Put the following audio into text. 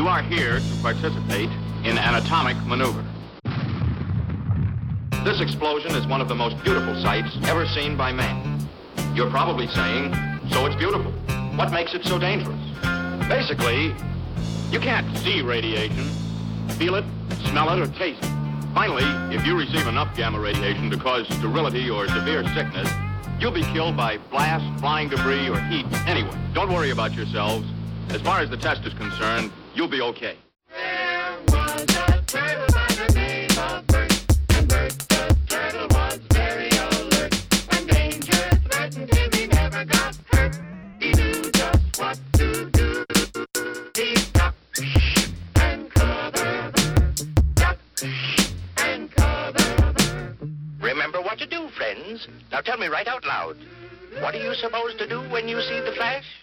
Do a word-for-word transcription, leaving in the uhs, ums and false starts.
are here to participate in an atomic maneuver. This explosion is one of the most beautiful sights ever seen by man. You're probably saying, so it's beautiful. What makes it so dangerous? Basically, you can't see radiation, feel it, smell it, or taste it. Finally, if you receive enough gamma radiation to cause sterility or severe sickness, you'll be killed by blast, flying debris, or heat. Anyway, don't worry about yourselves. As far as the test is concerned, you'll be okay. There was a turtle by the name of Bert, and Bert the turtle was very alert. When danger threatened him, he never got hurt. He knew just what to do. He ducked and covered, ducked and covered. Remember what to do, friends. Now tell me right out loud. What are you supposed to do when you see the flash?